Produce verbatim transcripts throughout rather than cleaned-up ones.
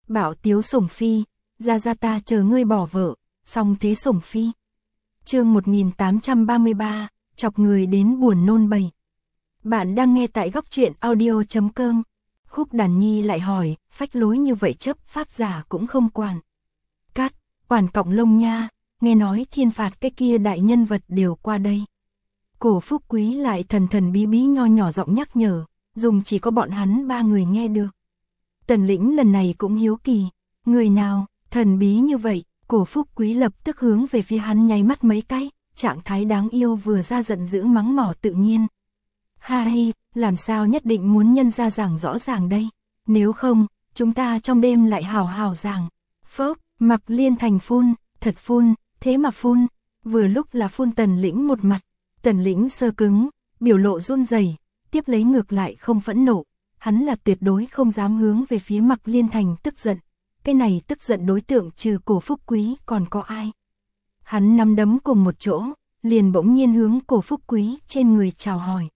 Bảo tiếu sủng phi, ra ra ta chờ ngươi bỏ vợ, xong thế sủng phi. Chương một nghìn tám trăm ba mươi ba, chọc người đến buồn nôn bầy. Bạn đang nghe tại góc truyện audio chấm com. Khúc Đàn Nhi lại hỏi, phách lối như vậy chấp pháp giả cũng không quản. Cát, quản cọng lông nha, nghe nói thiên phạt cái kia đại nhân vật đều qua đây. Cổ Phúc Quý lại thần thần bí bí nho nhỏ giọng nhắc nhở, dùng chỉ có bọn hắn ba người nghe được. Tần Lĩnh lần này cũng hiếu kỳ, người nào, thần bí như vậy, Cổ Phúc Quý lập tức hướng về phía hắn nháy mắt mấy cái, trạng thái đáng yêu vừa ra giận dữ mắng mỏ tự nhiên. Hai, làm sao nhất định muốn nhân ra giảng rõ ràng đây, nếu không, chúng ta trong đêm lại hào hào giảng. Phốc, Mạc Liên Thành phun, thật phun, thế mà phun, vừa lúc là phun Tần Lĩnh một mặt, Tần Lĩnh sơ cứng, biểu lộ run rẩy, tiếp lấy ngược lại không phẫn nộ, hắn là tuyệt đối không dám hướng về phía Mạc Liên Thành tức giận, cái này tức giận đối tượng trừ Cổ Phúc Quý còn có ai. Hắn nắm đấm cùng một chỗ, liền bỗng nhiên hướng Cổ Phúc Quý trên người chào hỏi.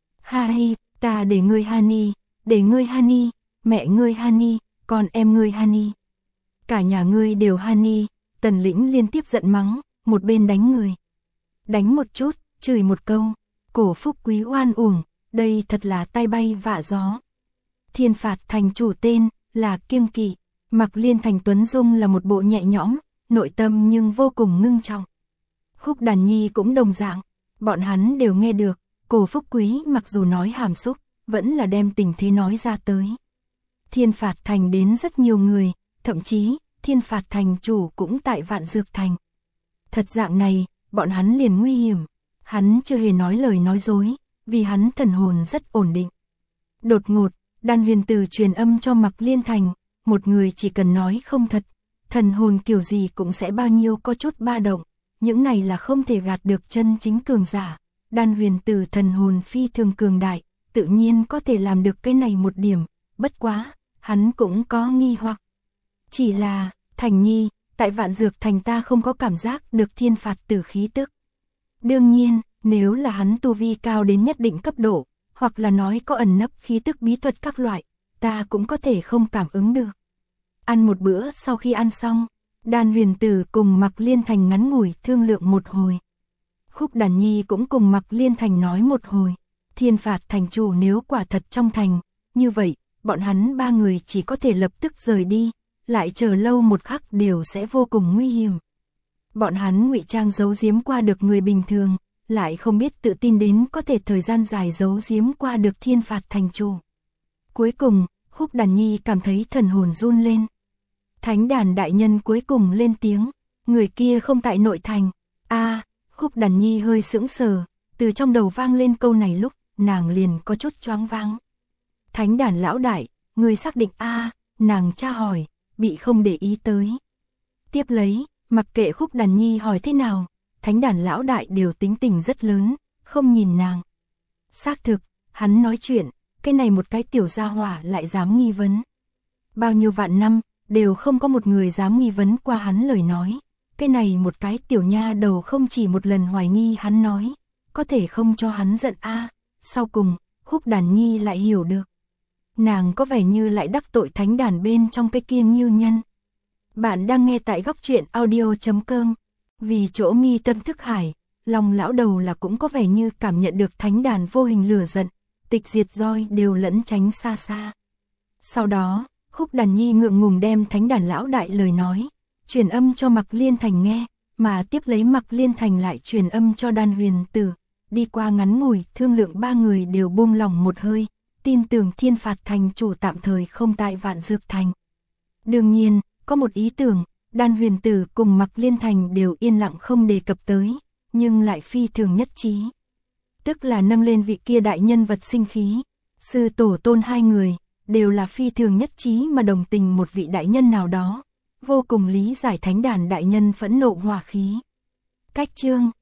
Hai, ta để ngươi Hani, để ngươi Hani, mẹ ngươi Hani, con em ngươi Hani. Cả nhà ngươi đều Hani, Tần Lĩnh liên tiếp giận mắng, một bên đánh người. Đánh một chút, chửi một câu, Cổ Phúc Quý oan uổng, đây thật là tai bay vạ gió. Thiên phạt thành chủ tên, là Kiêng Kỵ, Mạc Liên Thành Tuấn Dung là một bộ nhẹ nhõm, nội tâm nhưng vô cùng ngưng trọng. Khúc Đàn Nhi cũng đồng dạng, bọn hắn đều nghe được, Cổ Phúc Quý mặc dù nói hàm xúc, vẫn là đem tình thế nói ra tới. Thiên phạt thành đến rất nhiều người, thậm chí, thiên phạt thành chủ cũng tại Vạn Dược Thành. Thật dạng này, bọn hắn liền nguy hiểm, hắn chưa hề nói lời nói dối, vì hắn thần hồn rất ổn định. Đột ngột, Đan Huyền Tử truyền âm cho Mạc Liên Thành, một người chỉ cần nói không thật, thần hồn kiểu gì cũng sẽ bao nhiêu có chút ba động, những này là không thể gạt được chân chính cường giả. Đan Huyền Tử thần hồn phi thường cường đại, tự nhiên có thể làm được cái này một điểm, bất quá, hắn cũng có nghi hoặc. Chỉ là, Thành Nhi, tại Vạn Dược Thành ta không có cảm giác được thiên phạt tử khí tức. Đương nhiên, nếu là hắn tu vi cao đến nhất định cấp độ, hoặc là nói có ẩn nấp khí tức bí thuật các loại, ta cũng có thể không cảm ứng được. Ăn một bữa sau khi ăn xong, Đan Huyền Tử cùng Mạc Liên Thành ngắn ngủi thương lượng một hồi. Khúc Đàn Nhi cũng cùng Mạc Liên Thành nói một hồi, thiên phạt thành chủ nếu quả thật trong thành, như vậy, bọn hắn ba người chỉ có thể lập tức rời đi, lại chờ lâu một khắc đều sẽ vô cùng nguy hiểm. Bọn hắn ngụy trang giấu giếm qua được người bình thường, lại không biết tự tin đến có thể thời gian dài giấu giếm qua được thiên phạt thành chủ. Cuối cùng, Khúc Đàn Nhi cảm thấy thần hồn run lên. Thánh đàn đại nhân cuối cùng lên tiếng, người kia không tại nội thành. A, Khúc Đàn Nhi hơi sững sờ, từ trong đầu vang lên câu này lúc, nàng liền có chút choáng váng. Thánh đàn lão đại, người xác định a, nàng tra hỏi, bị không để ý tới. Tiếp lấy, mặc kệ Khúc Đàn Nhi hỏi thế nào, thánh đàn lão đại đều tính tình rất lớn, không nhìn nàng. Xác thực, hắn nói chuyện, cái này một cái tiểu gia hỏa lại dám nghi vấn. Bao nhiêu vạn năm, đều không có một người dám nghi vấn qua hắn lời nói. Cái này một cái tiểu nha đầu không chỉ một lần hoài nghi hắn nói, có thể không cho hắn giận a. Sau cùng, Khúc Đàn Nhi lại hiểu được. Nàng có vẻ như lại đắc tội thánh đàn bên trong cái kia Ngưu Nhân. Bạn đang nghe tại góc truyện audio chấm com. Vì chỗ mi tâm thức hải, lòng lão đầu là cũng có vẻ như cảm nhận được thánh đàn vô hình lửa giận, tịch diệt roi đều lẫn tránh xa xa. Sau đó, Khúc Đàn Nhi ngượng ngùng đem thánh đàn lão đại lời nói, truyền âm cho Mạc Liên Thành nghe, mà tiếp lấy Mạc Liên Thành lại truyền âm cho Đan Huyền Tử. Đi qua ngắn ngủi, thương lượng ba người đều buông lòng một hơi, tin tưởng thiên phạt thành chủ tạm thời không tại Vạn Dược Thành. Đương nhiên, có một ý tưởng, Đan Huyền Tử cùng Mạc Liên Thành đều yên lặng không đề cập tới, nhưng lại phi thường nhất trí. Tức là nâng lên vị kia đại nhân vật sinh khí, sư tổ tôn hai người, đều là phi thường nhất trí mà đồng tình một vị đại nhân nào đó, vô cùng lý giải thánh đàn đại nhân phẫn nộ hỏa khí. Cách chương